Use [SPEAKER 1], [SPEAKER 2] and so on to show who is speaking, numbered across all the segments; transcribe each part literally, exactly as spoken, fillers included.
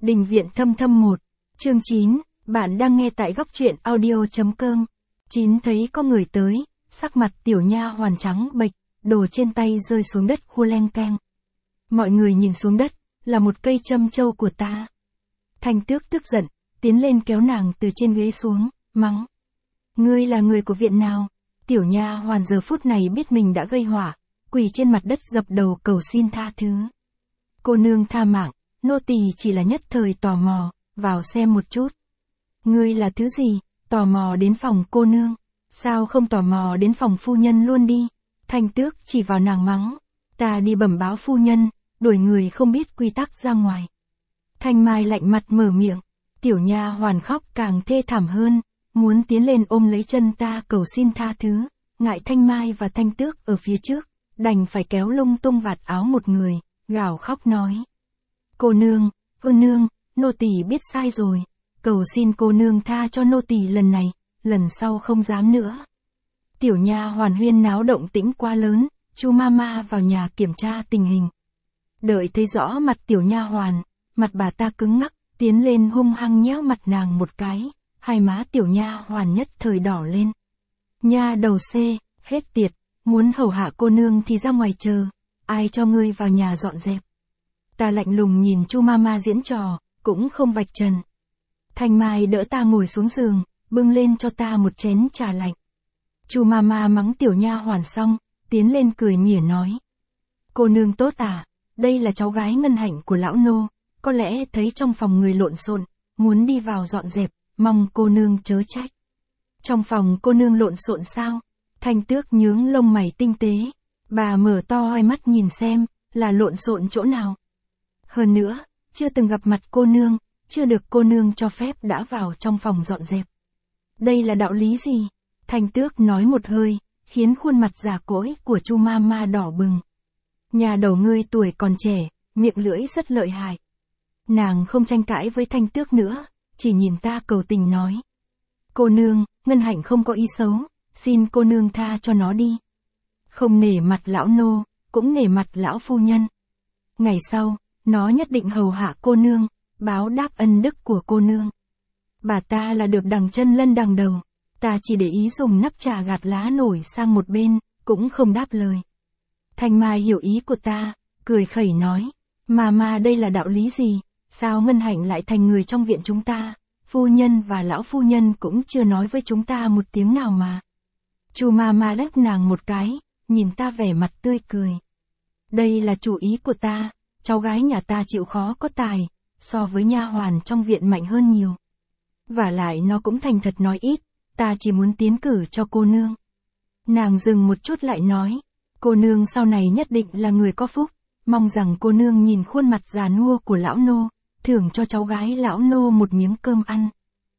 [SPEAKER 1] Đình viện thâm thâm một, chương chín, bạn đang nghe tại góc truyện audio.com. Chín thấy có người tới, sắc mặt tiểu nha hoàn trắng bệch, đồ trên tay rơi xuống đất khua leng keng. Mọi người nhìn xuống đất, là một cây châm châu của ta. Thanh Tước tức giận, tiến lên kéo nàng từ trên ghế xuống, mắng. Ngươi là người của viện nào? Tiểu nha hoàn giờ phút này biết mình đã gây họa, quỳ trên mặt đất dập đầu cầu xin tha thứ. Cô nương tha mạng, nô tỳ chỉ là nhất thời tò mò, vào xem một chút. Ngươi là thứ gì, tò mò đến phòng cô nương, sao không tò mò đến phòng phu nhân luôn đi? Thanh Tước chỉ vào nàng mắng, ta đi bẩm báo phu nhân, đuổi người không biết quy tắc ra ngoài. Thanh Mai lạnh mặt mở miệng, tiểu nha hoàn khóc càng thê thảm hơn, muốn tiến lên ôm lấy chân ta cầu xin tha thứ, ngại Thanh Mai và Thanh Tước ở phía trước, đành phải kéo lung tung vạt áo một người, gào khóc nói. Cô nương, cô nương, nô tỳ biết sai rồi, cầu xin cô nương tha cho nô tỳ lần này, lần sau không dám nữa. Tiểu nha hoàn huyên náo động tĩnh quá lớn, chu mama vào nhà kiểm tra tình hình. Đợi thấy rõ mặt tiểu nha hoàn, mặt bà ta cứng ngắc, tiến lên hung hăng nhéo mặt nàng một cái, hai má tiểu nha hoàn nhất thời đỏ lên. Nha đầu C, hết tiệt, muốn hầu hạ cô nương thì ra ngoài chờ, ai cho ngươi vào nhà dọn dẹp. Ta lạnh lùng nhìn chu mama diễn trò, cũng không vạch trần. Thanh Mai đỡ ta ngồi xuống giường, bưng lên cho ta một chén trà lạnh. Chu mama mắng tiểu nha hoàn xong, tiến lên cười mỉa nói. Cô nương tốt à, đây là cháu gái Ngân Hạnh của lão nô, có lẽ thấy trong phòng người lộn xộn, muốn đi vào dọn dẹp, mong cô nương chớ trách. Trong phòng cô nương lộn xộn sao? Thanh Tước nhướng lông mày tinh tế, bà mở to hai mắt nhìn xem, là lộn xộn chỗ nào. Hơn nữa, chưa từng gặp mặt cô nương, chưa được cô nương cho phép đã vào trong phòng dọn dẹp. Đây là đạo lý gì? Thanh Tước nói một hơi, khiến khuôn mặt già cỗi của chu mama đỏ bừng. Nhà đầu ngươi tuổi còn trẻ, miệng lưỡi rất lợi hại. Nàng không tranh cãi với Thanh Tước nữa, chỉ nhìn ta cầu tình nói. Cô nương, Ngân Hạnh không có ý xấu, xin cô nương tha cho nó đi. Không nể mặt lão nô, cũng nể mặt lão phu nhân. Ngày sau, nó nhất định hầu hạ cô nương, báo đáp ân đức của cô nương. Bà ta là được đằng chân lân đằng đầu, ta chỉ để ý dùng nắp trà gạt lá nổi sang một bên, cũng không đáp lời. Thanh Mai hiểu ý của ta, cười khẩy nói, mà mà đây là đạo lý gì, sao Ngân Hạnh lại thành người trong viện chúng ta, phu nhân và lão phu nhân cũng chưa nói với chúng ta một tiếng nào mà. Chu mama đáp nàng một cái, nhìn ta vẻ mặt tươi cười. Đây là chủ ý của ta, cháu gái nhà ta chịu khó có tài, so với nha hoàn trong viện mạnh hơn nhiều. Vả lại nó cũng thành thật nói ít, ta chỉ muốn tiến cử cho cô nương. Nàng dừng một chút lại nói, cô nương sau này nhất định là người có phúc, mong rằng cô nương nhìn khuôn mặt già nua của lão nô, thưởng cho cháu gái lão nô một miếng cơm ăn.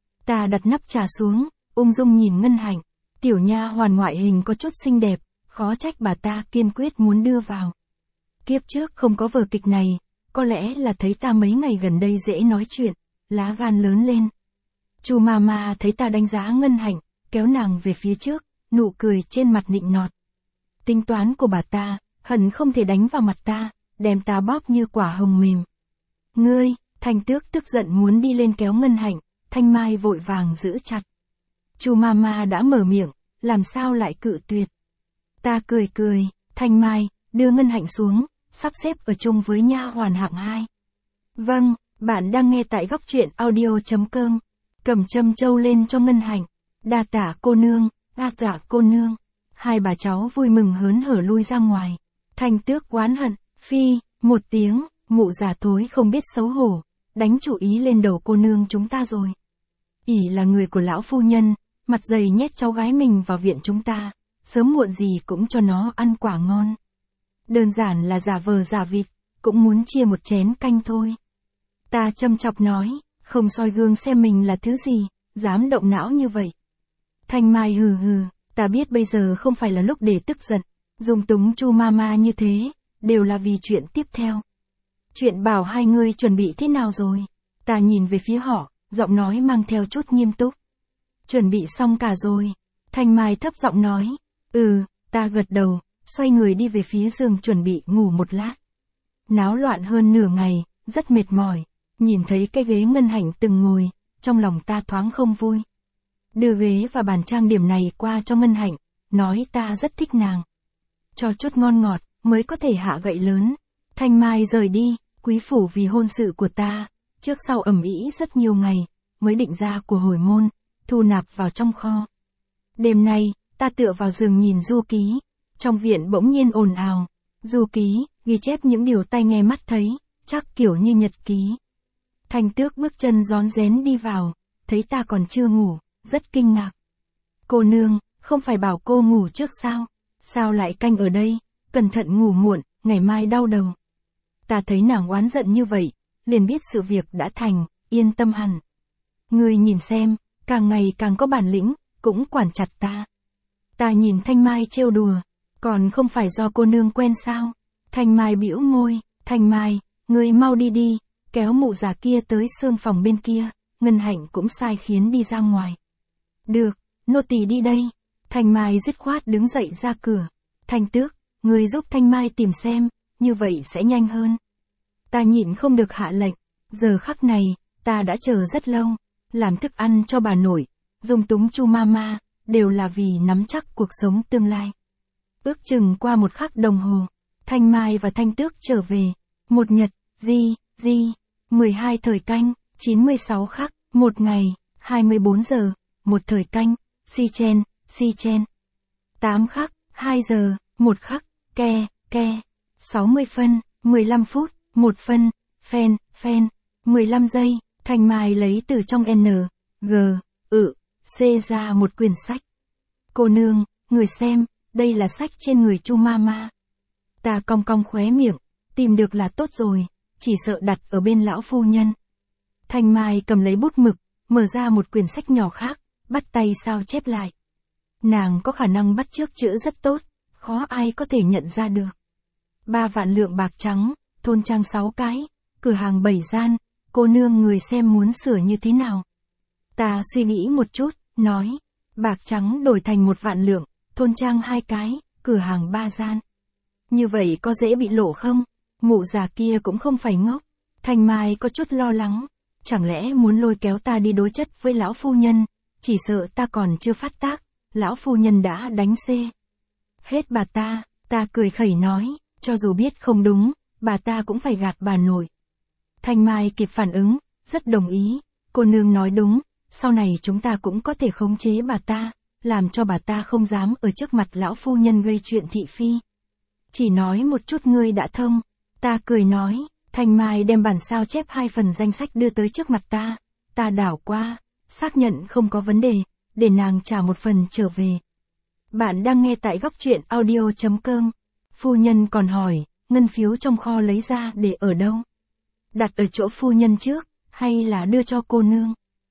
[SPEAKER 1] Ta đặt nắp trà xuống, ung dung nhìn Ngân Hạnh, tiểu nha hoàn ngoại hình có chút xinh đẹp, khó trách bà ta kiên quyết muốn đưa vào. Kiếp trước không có vở kịch này, có lẽ là thấy ta mấy ngày gần đây dễ nói chuyện, lá gan lớn lên. Chu mama thấy ta đánh giá Ngân Hạnh, kéo nàng về phía trước, nụ cười trên mặt nịnh nọt. Tính toán của bà ta, hận không thể đánh vào mặt ta, đem ta bóp như quả hồng mềm. Ngươi, Thanh Tước tức giận muốn đi lên kéo Ngân Hạnh, Thanh Mai vội vàng giữ chặt. Chu mama đã mở miệng, làm sao lại cự tuyệt. Ta cười cười, Thanh Mai, đưa Ngân Hạnh xuống, sắp xếp ở chung với nha hoàn hạng hai. Vâng, bạn đang nghe tại góc truyện audio.com. Cầm châm châu lên cho Ngân Hạnh. Đa tạ cô nương, đa tạ cô nương. Hai bà cháu vui mừng hớn hở lui ra ngoài. Thanh Tước oán hận, phi, một tiếng, mụ già thối không biết xấu hổ, đánh chủ ý lên đầu cô nương chúng ta rồi. ỷ là người của lão phu nhân, mặt dày nhét cháu gái mình vào viện chúng ta, sớm muộn gì cũng cho nó ăn quả ngon. Đơn giản là giả vờ giả vịt, cũng muốn chia một chén canh thôi. Ta châm chọc nói, không soi gương xem mình là thứ gì, dám động não như vậy. Thanh Mai hừ hừ, ta biết bây giờ không phải là lúc để tức giận, dùng túng chu mama như thế, đều là vì chuyện tiếp theo. Chuyện bảo hai người chuẩn bị thế nào rồi? Ta nhìn về phía họ, giọng nói mang theo chút nghiêm túc. Chuẩn bị xong cả rồi. Thanh Mai thấp giọng nói. Ừ, ta gật đầu, xoay người đi về phía giường chuẩn bị ngủ một lát. Náo loạn hơn nửa ngày, rất mệt mỏi. Nhìn thấy cái ghế Ngân Hạnh từng ngồi, trong lòng ta thoáng không vui. Đưa ghế và bàn trang điểm này qua cho Ngân Hạnh, nói ta rất thích nàng. Cho chút ngon ngọt, mới có thể hạ gậy lớn. Thanh Mai rời đi, quý phủ vì hôn sự của ta, trước sau ầm ĩ rất nhiều ngày, mới định ra của hồi môn, thu nạp vào trong kho. Đêm nay, ta tựa vào giường nhìn du ký, trong viện bỗng nhiên ồn ào. Du ký, ghi chép những điều tai nghe mắt thấy, chắc kiểu như nhật ký. Thanh Tước bước chân rón rén đi vào, thấy ta còn chưa ngủ, rất kinh ngạc. Cô nương, không phải bảo cô ngủ trước sao? Sao lại canh ở đây? Cẩn thận ngủ muộn, ngày mai đau đầu. Ta thấy nàng oán giận như vậy, liền biết sự việc đã thành, yên tâm hẳn. Ngươi nhìn xem, càng ngày càng có bản lĩnh, cũng quản chặt ta. Ta nhìn Thanh Mai trêu đùa, còn không phải do cô nương quen sao? Thanh Mai bĩu môi, Thanh Mai, ngươi mau đi đi, kéo mụ già kia tới xương phòng bên kia. Ngân Hạnh cũng sai khiến đi ra ngoài. Được, nô tỳ đi đây. Thanh Mai dứt khoát đứng dậy ra cửa. Thanh Tước, ngươi giúp Thanh Mai tìm xem, như vậy sẽ nhanh hơn. Ta nhịn không được hạ lệnh, giờ khắc này, ta đã chờ rất lâu, làm thức ăn cho bà nội, dung túng Chu Mama, đều là vì nắm chắc cuộc sống tương lai. Ước chừng qua một khắc đồng hồ, Thanh Mai và Thanh Tước trở về. Một nhật, di, di, mười hai thời canh, chín mươi sáu khắc, một ngày, hai mươi bốn giờ, một thời canh, si chen, si chen. tám khắc, hai giờ, một khắc, ke, ke. sáu mươi phân, mười lăm phút, một phân, phen, phen. mười lăm giây, Thanh Mai lấy từ trong N, G, ự, C ra một quyển sách. Cô nương, người xem, đây là sách trên người Chu Mama. Ta cong cong khóe miệng, tìm được là tốt rồi, chỉ sợ đặt ở bên lão phu nhân. Thanh Mai cầm lấy bút mực, mở ra một quyển sách nhỏ khác, bắt tay sao chép lại. Nàng có khả năng bắt chước chữ rất tốt, khó ai có thể nhận ra được. Ba vạn lượng bạc trắng, thôn trang sáu cái, cửa hàng bảy gian, cô nương người xem muốn sửa như thế nào. Ta suy nghĩ một chút, nói, bạc trắng đổi thành một vạn lượng, thôn trang hai cái, cửa hàng ba gian. Như vậy có dễ bị lộ không? Mụ già kia cũng không phải ngốc. Thanh Mai có chút lo lắng, chẳng lẽ muốn lôi kéo ta đi đối chất với lão phu nhân, chỉ sợ ta còn chưa phát tác, lão phu nhân đã đánh xê. Hết bà ta, ta cười khẩy nói, cho dù biết không đúng, bà ta cũng phải gạt bà nội. Thanh Mai kịp phản ứng, rất đồng ý, cô nương nói đúng, sau này chúng ta cũng có thể khống chế bà ta, làm cho bà ta không dám ở trước mặt lão phu nhân gây chuyện thị phi. Chỉ nói một chút ngươi đã thông, ta cười nói, Thanh Mai đem bản sao chép hai phần danh sách đưa tới trước mặt ta, ta đảo qua, xác nhận không có vấn đề, để nàng trả một phần trở về. Bạn đang nghe tại góc truyện audio chấm com. Phu nhân còn hỏi, ngân phiếu trong kho lấy ra để ở đâu? Đặt ở chỗ phu nhân trước, hay là đưa cho cô nương?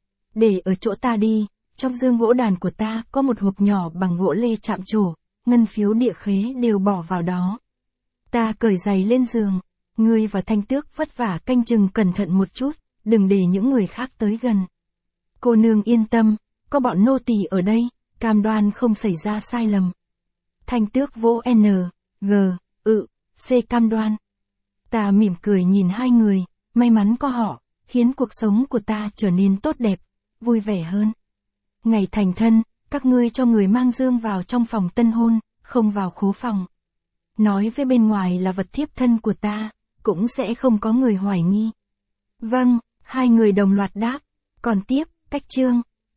[SPEAKER 1] Để ở chỗ ta đi, trong dương gỗ đàn của ta có một hộp nhỏ bằng gỗ lê chạm trổ, ngân phiếu địa khế đều bỏ vào đó. Ta cởi giày lên giường, ngươi và Thanh Tước vất vả canh chừng cẩn thận một chút, đừng để những người khác tới gần. Cô nương yên tâm, có bọn nô tỳ ở đây, cam đoan không xảy ra sai lầm. Thanh Tước vỗ N, G, ự, C cam đoan. Ta mỉm cười nhìn hai người, may mắn có họ, khiến cuộc sống của ta trở nên tốt đẹp, vui vẻ hơn. Ngày thành thân, các ngươi cho người mang dương vào trong phòng tân hôn, không vào khố phòng. Nói với bên ngoài là vật thiếp thân của ta, cũng sẽ không có người hoài nghi. Vâng, hai người đồng loạt đáp. Còn tiếp, cách chương.